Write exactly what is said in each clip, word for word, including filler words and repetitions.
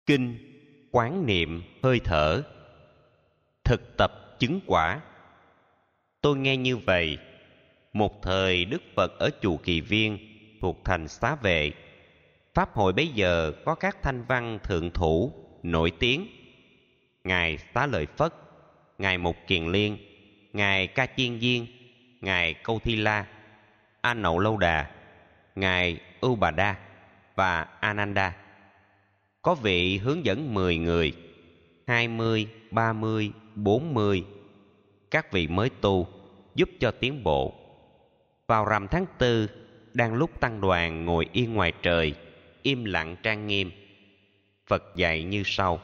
Kinh quán niệm hơi thở, thực tập chứng quả. Tôi nghe như vậy. Một thời Đức Phật ở chùa Kỳ Viên thuộc thành Xá Vệ. Pháp hội bấy giờ có các thanh văn thượng thủ nổi tiếng: Ngài Xá Lợi Phất, Ngài Mục Kiền Liên, Ngài Ca Chiên Viên, Ngài Câu Thi La, A Nậu Lâu Đà, Ngài Ưu Bà Đa và Ananda. Có vị hướng dẫn mười người, hai mươi, ba mươi, bốn mươi, các vị mới tu, giúp cho tiến bộ. Vào rằm tháng tư, đang lúc tăng đoàn ngồi yên ngoài trời, im lặng trang nghiêm, Phật dạy như sau: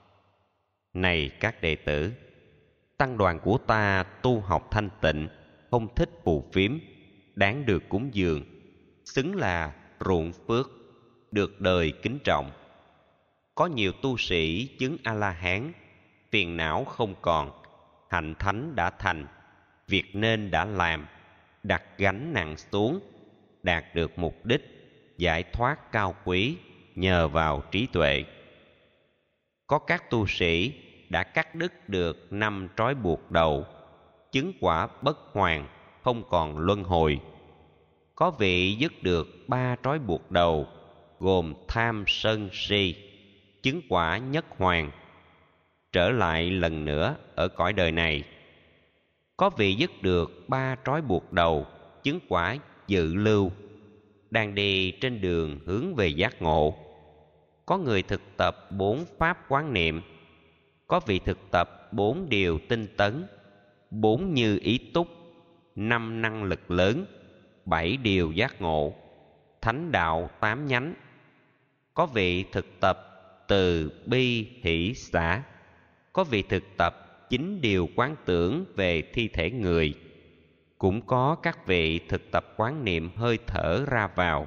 Này các đệ tử, tăng đoàn của ta tu học thanh tịnh, không thích phù phiếm, đáng được cúng dường, xứng là ruộng phước, được đời kính trọng. Có nhiều tu sĩ chứng A-la-hán, phiền não không còn, hạnh thánh đã thành, việc nên đã làm, đặt gánh nặng xuống, đạt được mục đích, giải thoát cao quý nhờ vào trí tuệ. Có các tu sĩ đã cắt đứt được năm trói buộc đầu, chứng quả bất hoàn, không còn luân hồi. Có vị dứt được ba trói buộc đầu, gồm tham sân si, chứng quả nhất hoàn, trở lại lần nữa ở cõi đời này. Có vị dứt được ba trói buộc đầu, chứng quả dự lưu, đang đi trên đường hướng về giác ngộ. Có người thực tập bốn pháp quán niệm, có vị thực tập bốn điều tinh tấn, bốn như ý túc, năm năng lực lớn, bảy điều giác ngộ, thánh đạo tám nhánh. Có vị thực tập từ bi hỷ xả, có vị thực tập chín điều quán tưởng về thi thể người, cũng có các vị thực tập quán niệm hơi thở ra vào.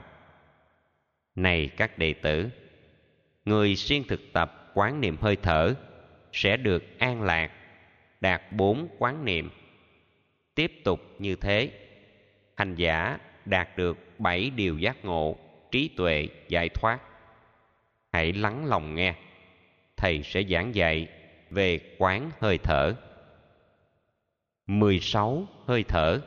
Này các đệ tử, người siêng thực tập quán niệm hơi thở sẽ được an lạc, đạt bốn quán niệm. Tiếp tục như thế, hành giả đạt được bảy điều giác ngộ, trí tuệ giải thoát. Hãy lắng lòng nghe, thầy sẽ giảng dạy về quán hơi thở. mười sáu hơi thở.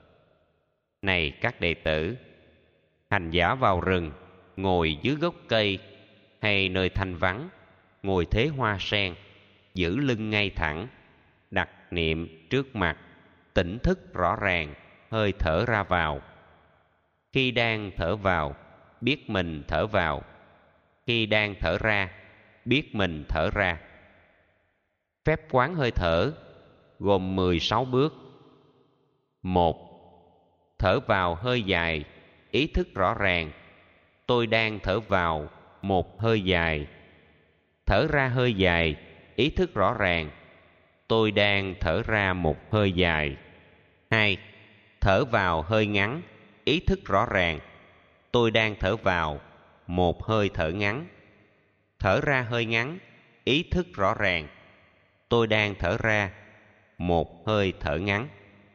Này các đệ tử, hành giả vào rừng, ngồi dưới gốc cây hay nơi thanh vắng, ngồi thế hoa sen, giữ lưng ngay thẳng, đặt niệm trước mặt, tỉnh thức rõ ràng hơi thở ra vào. Khi đang thở vào, biết mình thở vào. Khi đang thở ra, biết mình thở ra. Phép quán hơi thở gồm mười sáu bước. Một. Thở vào hơi dài, ý thức rõ ràng, tôi đang thở vào một hơi dài. Thở ra hơi dài, ý thức rõ ràng, tôi đang thở ra một hơi dài. Hai. Thở vào hơi ngắn, ý thức rõ ràng, tôi đang thở vào một hơi thở ngắn. Thở ra hơi ngắn, ý thức rõ ràng, tôi đang thở ra một hơi thở ngắn.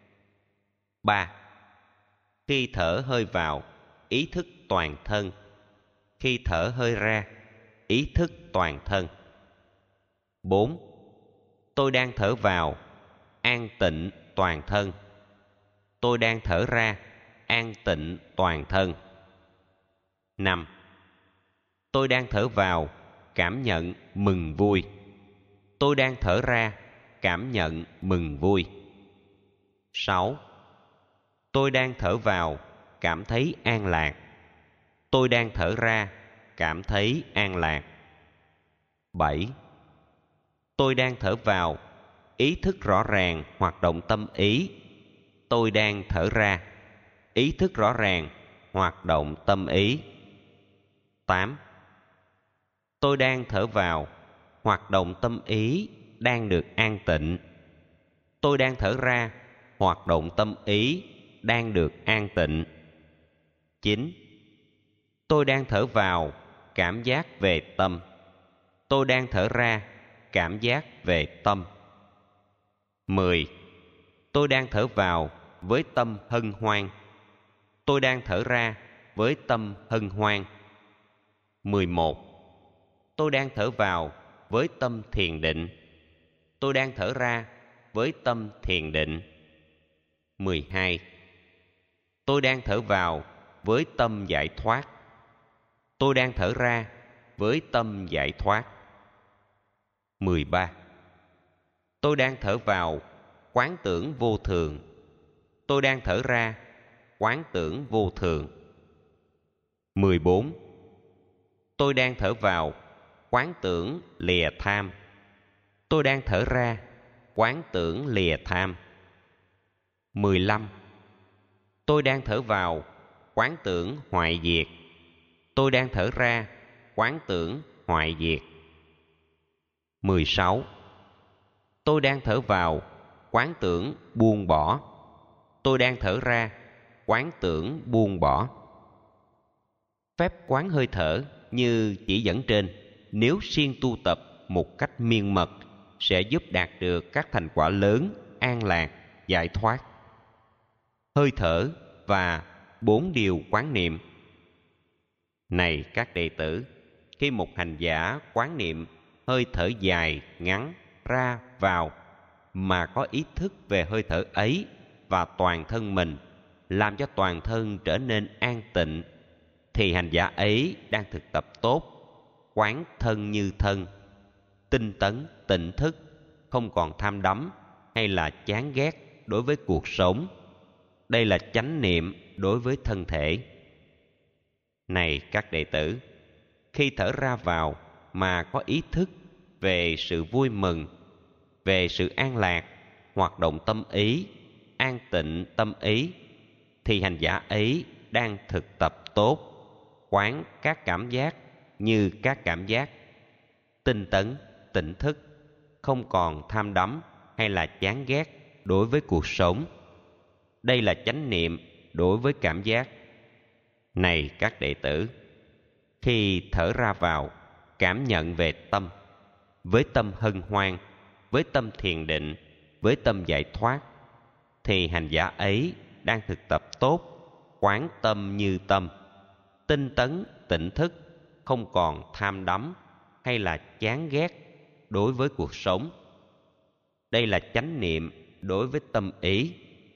Ba. Khi thở hơi vào, ý thức toàn thân. Khi thở hơi ra, ý thức toàn thân. Bốn. Tôi đang thở vào, an tịnh toàn thân. Tôi đang thở ra, an tịnh toàn thân. Năm. Tôi đang thở vào, cảm nhận mừng vui. Tôi đang thở ra, cảm nhận mừng vui. Sáu. Tôi đang thở vào, cảm thấy an lạc. Tôi đang thở ra, cảm thấy an lạc. Bảy. Tôi đang thở vào, ý thức rõ ràng hoạt động tâm ý. Tôi đang thở ra, ý thức rõ ràng hoạt động tâm ý. Tám. Tôi đang thở vào, hoạt động tâm ý đang được an tịnh. Tôi đang thở ra, hoạt động tâm ý đang được an tịnh. Chín. Tôi đang thở vào, cảm giác về tâm. Tôi đang thở ra, cảm giác về tâm. Mười. Tôi đang thở vào với tâm hân hoan. Tôi đang thở ra với tâm hân hoan. Mười một. Tôi đang thở vào với tâm thiền định. Tôi đang thở ra với tâm thiền định. mười hai. Tôi đang thở vào với tâm giải thoát. Tôi đang thở ra với tâm giải thoát. mười ba. Tôi đang thở vào quán tưởng vô thường. Tôi đang thở ra quán tưởng vô thường. mười bốn. Tôi đang thở vào quán tưởng lìa tham. Tôi đang thở ra quán tưởng lìa tham. mười lăm. Tôi đang thở vào quán tưởng hoại diệt. Tôi đang thở ra quán tưởng hoại diệt. mười sáu. Tôi đang thở vào quán tưởng buông bỏ. Tôi đang thở ra quán tưởng buông bỏ. Phép quán hơi thở như chỉ dẫn trên, nếu siêng tu tập một cách miên mật, sẽ giúp đạt được các thành quả lớn, an lạc, giải thoát. Hơi thở và bốn điều quán niệm. Này các đệ tử, khi một hành giả quán niệm hơi thở dài, ngắn, ra, vào, mà có ý thức về hơi thở ấy và toàn thân mình, làm cho toàn thân trở nên an tịnh, thì hành giả ấy đang thực tập tốt, quán thân như thân, tinh tấn, tỉnh thức, không còn tham đắm hay là chán ghét đối với cuộc sống. Đây là chánh niệm đối với thân thể. Này các đệ tử, khi thở ra vào mà có ý thức về sự vui mừng, về sự an lạc, hoạt động tâm ý, an tịnh tâm ý, thì hành giả ấy đang thực tập tốt, quán các cảm giác như các cảm giác, tinh tấn, tỉnh thức, không còn tham đắm hay là chán ghét đối với cuộc sống. Đây là chánh niệm đối với cảm giác. Này các đệ tử, khi thở ra vào, cảm nhận về tâm, với tâm hân hoan, với tâm thiền định, với tâm giải thoát, thì hành giả ấy đang thực tập tốt, quán tâm như tâm, tinh tấn, tỉnh thức, không còn tham đắm hay là chán ghét đối với cuộc sống. Đây là chánh niệm đối với tâm ý.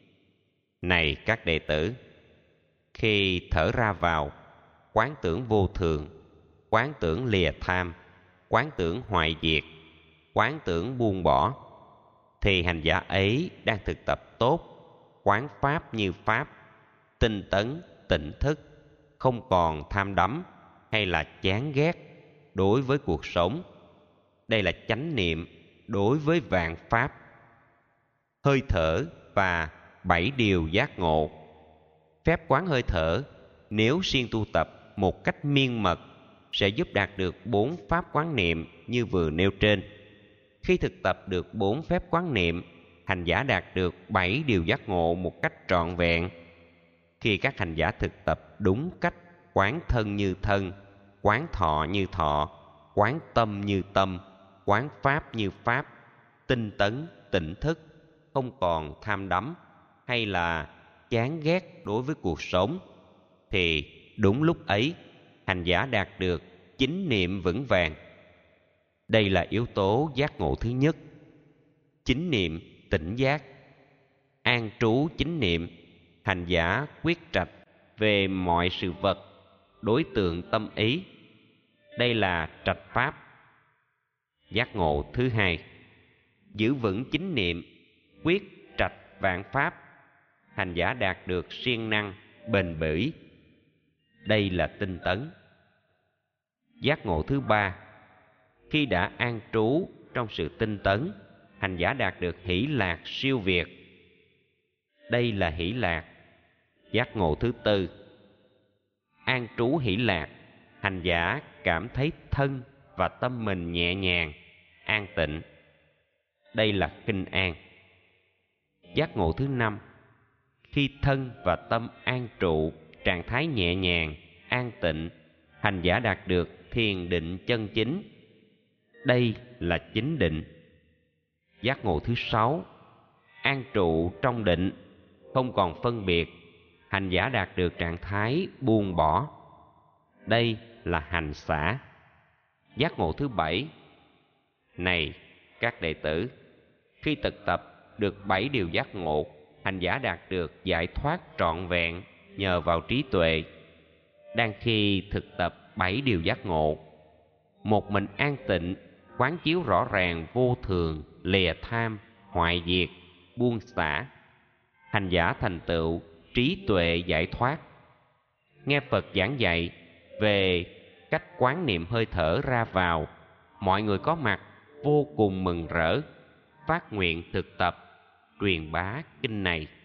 Này các đệ tử, khi thở ra vào, quán tưởng vô thường, quán tưởng lìa tham, quán tưởng hoại diệt, quán tưởng buông bỏ, thì hành giả ấy đang thực tập tốt, quán pháp như pháp, tinh tấn, tỉnh thức, không còn tham đắm hay là chán ghét đối với cuộc sống. Đây là chánh niệm đối với vạn pháp. Hơi thở và bảy điều giác ngộ. Phép quán hơi thở, nếu siêng tu tập một cách miên mật, sẽ giúp đạt được bốn pháp quán niệm như vừa nêu trên. Khi thực tập được bốn phép quán niệm, hành giả đạt được bảy điều giác ngộ một cách trọn vẹn. Khi các hành giả thực tập đúng cách quán thân như thân, quán thọ như thọ, quán tâm như tâm, quán pháp như pháp, tinh tấn, tỉnh thức, không còn tham đắm hay là chán ghét đối với cuộc sống, thì đúng lúc ấy hành giả đạt được chính niệm vững vàng. Đây là yếu tố giác ngộ thứ nhất. Chính niệm tỉnh giác. An trú chính niệm, hành giả quyết trạch về mọi sự vật, đối tượng tâm ý. Đây là trạch pháp. Giác ngộ thứ hai. Giữ vững chính niệm, quyết trạch vạn pháp, hành giả đạt được siêng năng, bền bỉ. Đây là tinh tấn. Giác ngộ thứ ba. Khi đã an trú trong sự tinh tấn, hành giả đạt được hỷ lạc siêu việt. Đây là hỷ lạc. Giác ngộ thứ tư. An trú hỷ lạc, hành giả cảm thấy thân và tâm mình nhẹ nhàng, an tịnh. Đây là kinh an. Giác ngộ thứ năm. Khi thân và tâm an trụ, trạng thái nhẹ nhàng, an tịnh, hành giả đạt được thiền định chân chính. Đây là chính định. Giác ngộ thứ sáu. An trụ trong định, không còn phân biệt, hành giả đạt được trạng thái buông bỏ. Đây là hành xả. Giác ngộ thứ bảy. Này các đệ tử, khi thực tập được bảy điều giác ngộ, hành giả đạt được giải thoát trọn vẹn nhờ vào trí tuệ. Đang khi thực tập bảy điều giác ngộ, một mình an tịnh, quán chiếu rõ ràng vô thường, lìa tham, hoại diệt, buông xả, hành giả thành tựu trí tuệ giải thoát. Nghe Phật giảng dạy về cách quán niệm hơi thở ra vào, mọi người có mặt vô cùng mừng rỡ, phát nguyện thực tập truyền bá kinh này.